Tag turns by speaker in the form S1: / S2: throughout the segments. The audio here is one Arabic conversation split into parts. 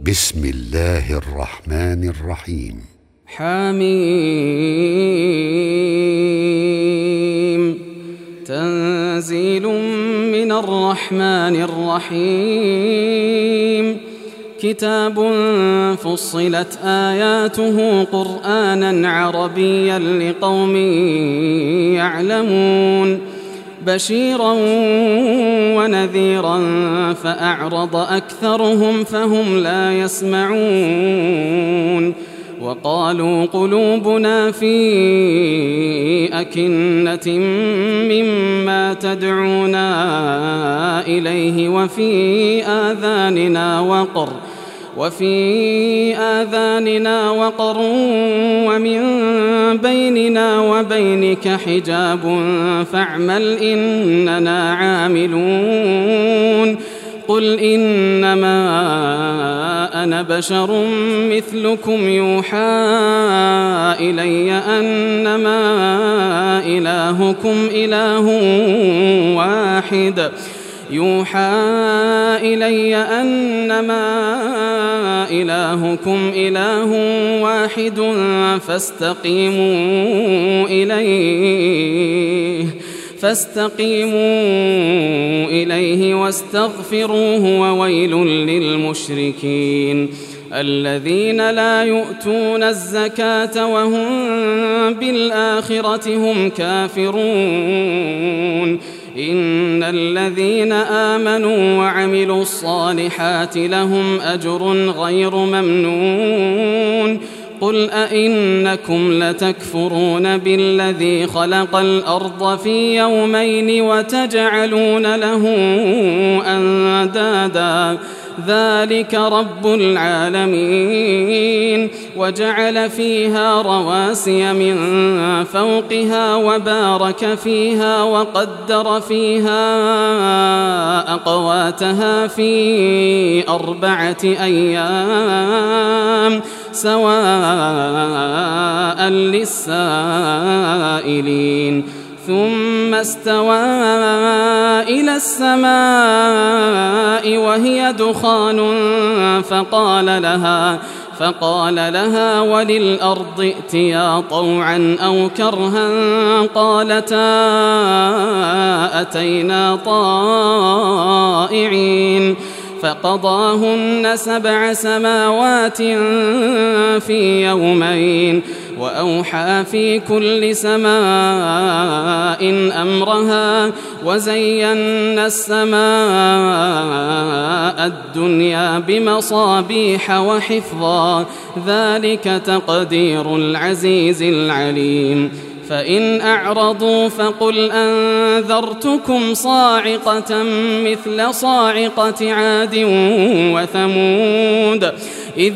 S1: بسم الله الرحمن الرحيم.
S2: حميم. تنزيل من الرحمن الرحيم. كتاب فصلت آياته قرآنا عربيا لقوم يعلمون بشيرا ونذيرا فأعرض أكثرهم فهم لا يسمعون وقالوا قلوبنا في أكنة مما تدعونا إليه وفي آذاننا وقر ومن بيننا وبينك حجاب فاعمل إننا عاملون. قل إنما أنا بشر مثلكم يوحى إلي أنما إلهكم إله واحد فاستقيموا إليه واستغفروه وويل للمشركين الذين لا يؤتون الزكاة وهم بالآخرة هم كافرون. إن الذين آمنوا وعملوا الصالحات لهم أجر غير ممنون. قل أئنكم لتكفرون بالذي خلق الأرض في يومين وتجعلون له أندادا ذلك رب العالمين. وجعل فيها رواسي من فوقها وبارك فيها وقدر فيها أقواتها في 4 أيام سواء للسائلين. ثم استوى إلى السماء وهي دخان فقال لها وللأرض ائتيا طوعا أو كرها قالتا أتينا طائعين. فقضاهن 7 سماوات في يومين وأوحى في كل سماء أمرها وزينا السماء الدنيا بمصابيح وحفظا ذلك تقدير العزيز العليم. فإن أعرضوا فقل أنذرتكم صاعقة مثل صاعقة عاد وثمود إذ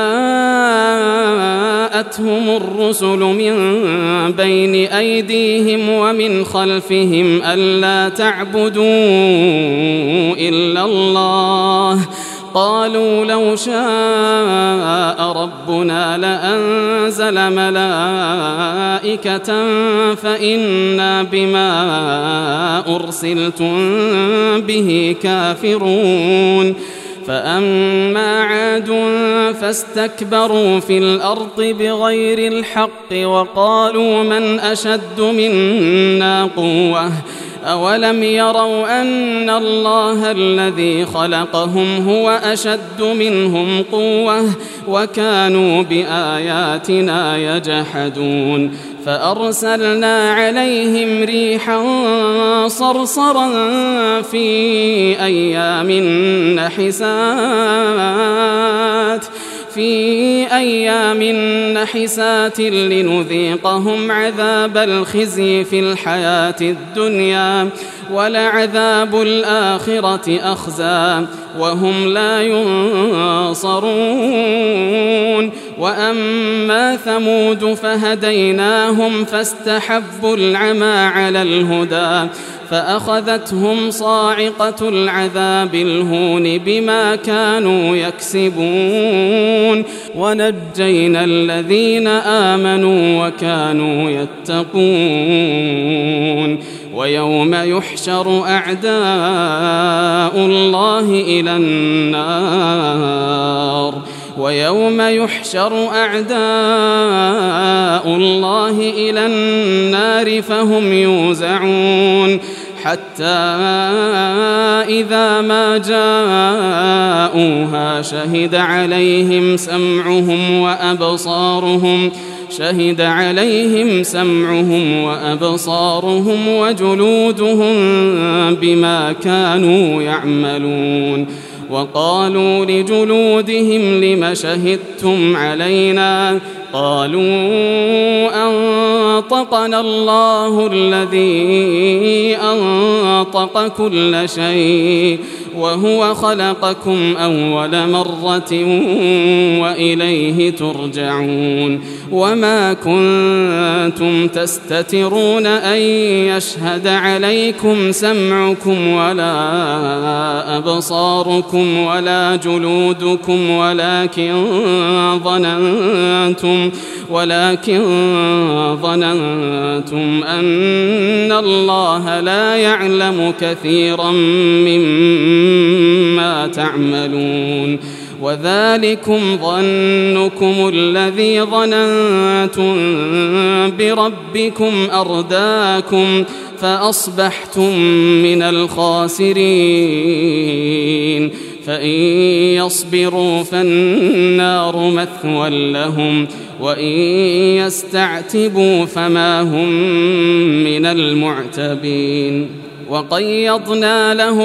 S2: جاءتهم الرسل من بين أيديهم ومن خلفهم ألا تعبدوا إلا الله قالوا لو شاء ربنا لأنزل ملائكة فإنا بما أرسلتم به كافرون. فأما عاد فاستكبروا في الأرض بغير الحق وقالوا من أشد منا قوة أولم يروا أن الله الذي خلقهم هو أشد منهم قوة وكانوا بآياتنا يجحدون. فأرسلنا عليهم ريحا صرصرا في أيام نحسات لنذيقهم عذاب الخزي في الحياة الدنيا ولعذاب الآخرة أخزى وهم لا ينصرون. وأما ثمود فهديناهم فاستحبوا العمى على الهدى فأخذتهم صاعقة العذاب الهون بما كانوا يكسبون ونجينا الذين آمنوا وكانوا يتقون ويوم يحشر أعداء الله إلى النار فهم يوزعون حتى إذا ما جاءوها شهد عليهم سمعهم وأبصارهم وجلودهم بما كانوا يعملون وقالوا لجلودهم لم شهدتم علينا قالوا أنطقنا الله الذي أنطق كل شيء وهو خلقكم أول مرة وإليه ترجعون وما كنتم تستترون أن يشهد عليكم سمعكم ولا أبصاركم ولا جلودكم ولكن ظننتم أن الله لا يعلم كثيرا مما تعملون وذلكم ظنكم الذي ظننتم بربكم أرداكم فأصبحتم من الخاسرين فإن يصبروا فالنار مثوى لهم وإن يستعتبوا فما هم من المعتبين وقيضنا لهم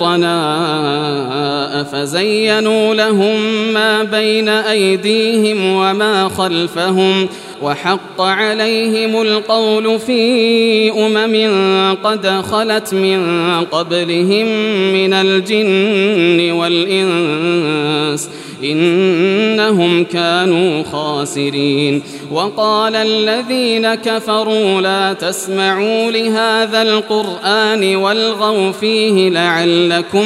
S2: قرناء فزينوا لهم ما بين أيديهم وما خلفهم وحق عليهم القول في قد خلت من قبلهم من الجن والإنس إنهم كانوا خاسرين وقال الذين كفروا لا تسمعوا لهذا القرآن والغوا فيه لعلكم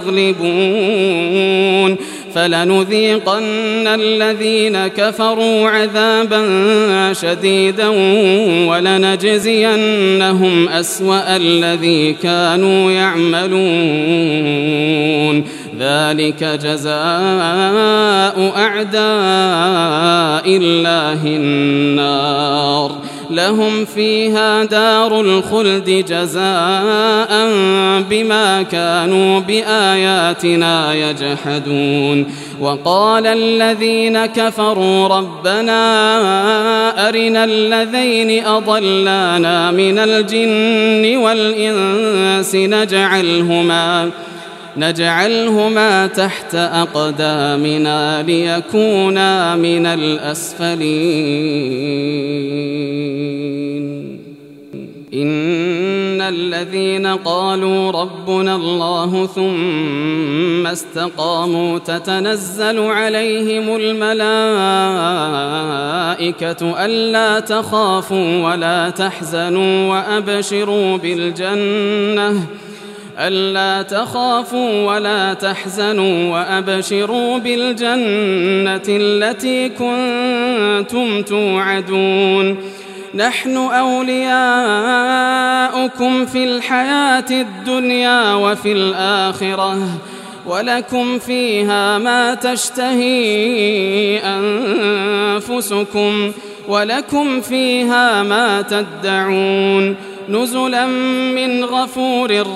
S2: تغلبون فلنذيقن الذين كفروا عذابا شديدا ولنجزينهم أسوأ الذي كانوا يعملون ذلك جزاء أعداء الله النار لهم فيها دار الخلد جزاء بما كانوا بآياتنا يجحدون وقال الذين كفروا ربنا أرنا الذين أضلانا من الجن والإنس نجعلهما تحت أقدامنا ليكونا من الأسفلين إن الذين قالوا ربنا الله ثم استقاموا تتنزل عليهم الملائكة ألا تخافوا ولا تحزنوا وأبشروا بالجنة التي كنتم توعدون نحن أولياؤكم في الحياة الدنيا وفي الآخرة ولكم فيها ما تشتهي أنفسكم ولكم فيها ما تدعون نزلا من غفور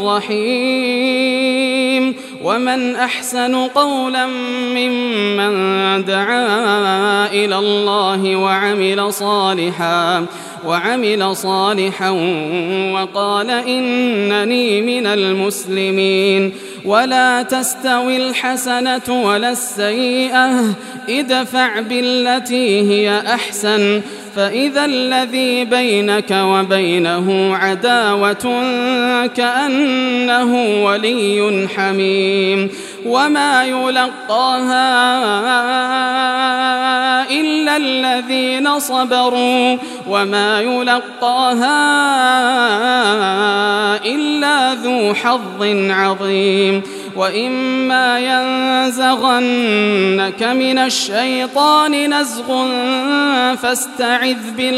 S2: رحيم ومن أحسن قولا ممن دعا إلى الله وعمل صالحا وقال إنني من المسلمين ولا تستوي الحسنة ولا السيئة ادفع بالتي هي أحسن فإذا الذي بينك وبينه عداوة كأنه ولي حميم وما يلقاها إلا الذين صبروا وما يلقاها إلا ذو حظ عظيم. وإما ينزغنك من الشيطان نزغ فاستعذ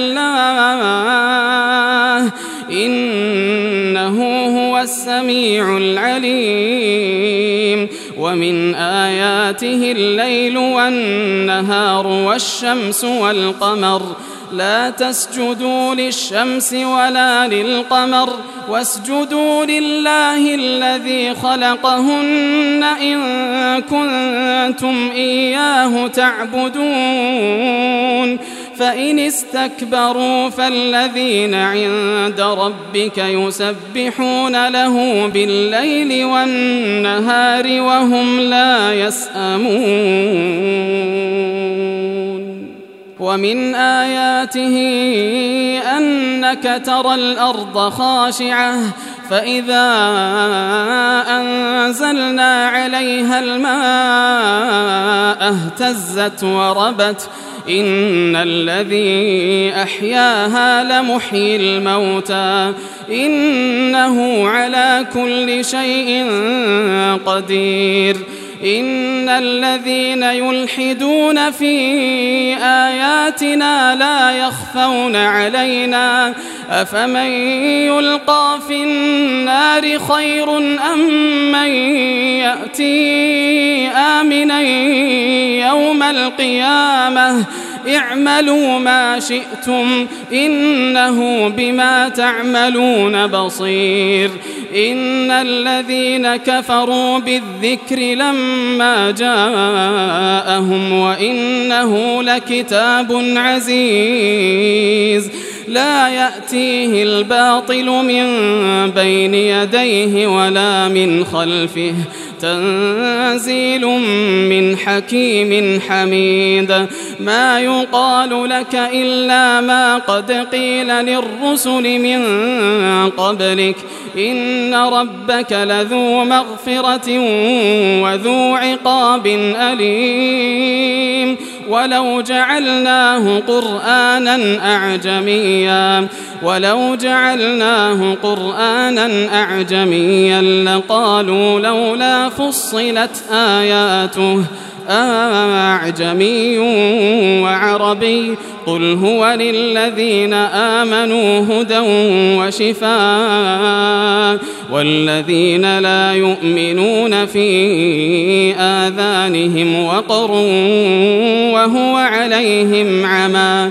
S2: بالله إنه هو السميع العليم. ومن آياته الليل والنهار والشمس والقمر لا تسجدوا للشمس ولا للقمر واسجدوا لله الذي خلقهن إن كنتم إياه تعبدون. فإن استكبروا فالذين عند ربك يسبحون له بالليل والنهار وهم لا يسأمون. ومن آياته أنك ترى الأرض خاشعة فإذا أنزلنا عليها الماء اهتزت وربت إن الذي أحياها لمحيي الموتى إنه على كل شيء قدير. إن الذين يلحدون في آياتنا لا يخفون علينا أفمن يلقى في النار خير أم من يأتي آمنا يوم القيامة اعملوا ما شئتم إنه بما تعملون بصير. إن الذين كفروا بالذكر لما جاءهم وإنه لكتاب عزيز لا يأتيه الباطل من بين يديه ولا من خلفه تنزيل من حكيم حميد. ما يقال لك إلا ما قد قيل للرسل من قبلك إن ربك لذو مغفرة وذو عقاب أليم. ولو جعلناه قرآنا أعجميا لقالوا لولا فصلت آياته أعجمي وعربي قل هو للذين آمنوا هدى وشفاء والذين لا يؤمنون في آذانهم وقر وهو عليهم عمى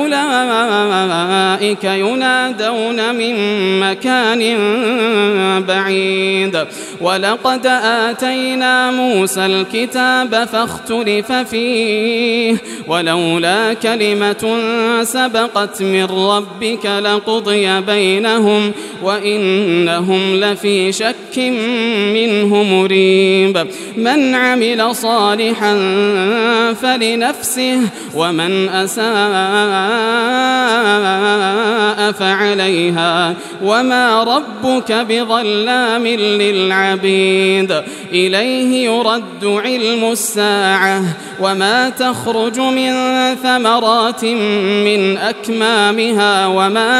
S2: أولئك ينادون من مكان بعيد. ولقد آتينا موسى الكتاب فاختلف فيه ولولا كلمة سبقت من ربك لقضي بينهم وإنهم لفي شك منه مريب. من عمل صالحا فلنفسه ومن أساء فعليها وما ربك بظلام للعبيد. إليه يرد علم الساعة وما تخرج من ثمرات من أكمامها وما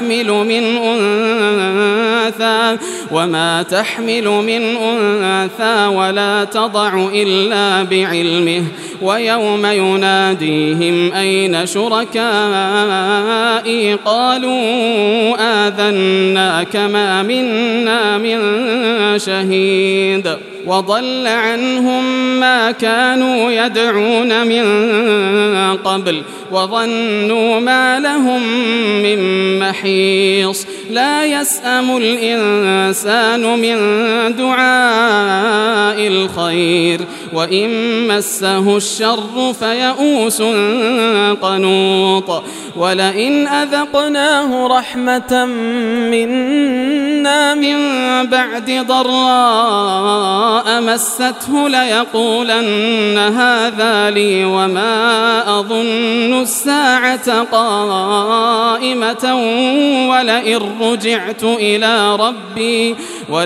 S2: تحمل من أنثى ولا تضع إلا بعلمه. ويوم يناديهم أين شركائي قالوا آذناك ما منا من شهيد. وضل عنهم ما كانوا يدعون من قبل وظنوا ما لهم من محيص. لا يسأم الإنسان من دعاء الخير وإن مسه الشر فيئوس قنوط. ولئن أذقناه رحمة منا من بعد ضراء مسته ليقولن هذا لي وما أظن الساعة قائمة ولئن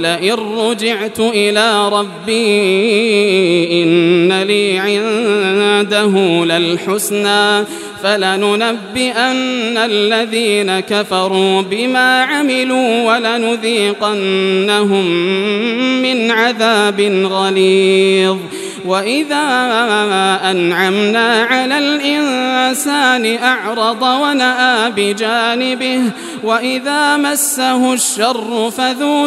S2: رجعت إلى ربي إن لي عنده للحسنى فلننبئن الذين كفروا بما عملوا ولنذيقنهم من عذاب غليظ. وإذا أنعمنا على الإنسان أعرض ونأى بجانبه وإذا مسه الشر فذو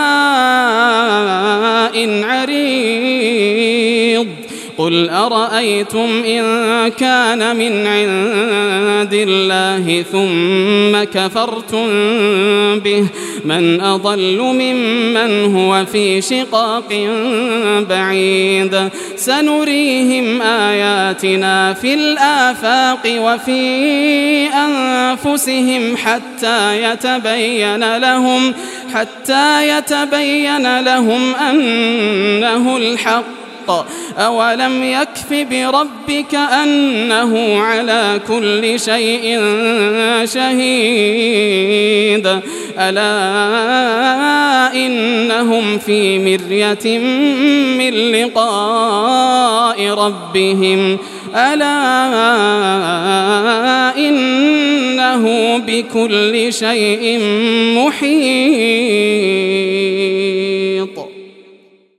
S2: دعاء عريض. قل أرأيتم إن كان من عند الله ثم كفرتم به من أضل ممن هو في شقاق بعيد. سنريهم آياتنا في الآفاق وفي أنفسهم حتى يتبين لهم أنه الحق. أولم يكف بربك أنه على كل شيء شهيد. ألا إنهم في مرية من لقاء ربهم ألا إنه بكل شيء محيط.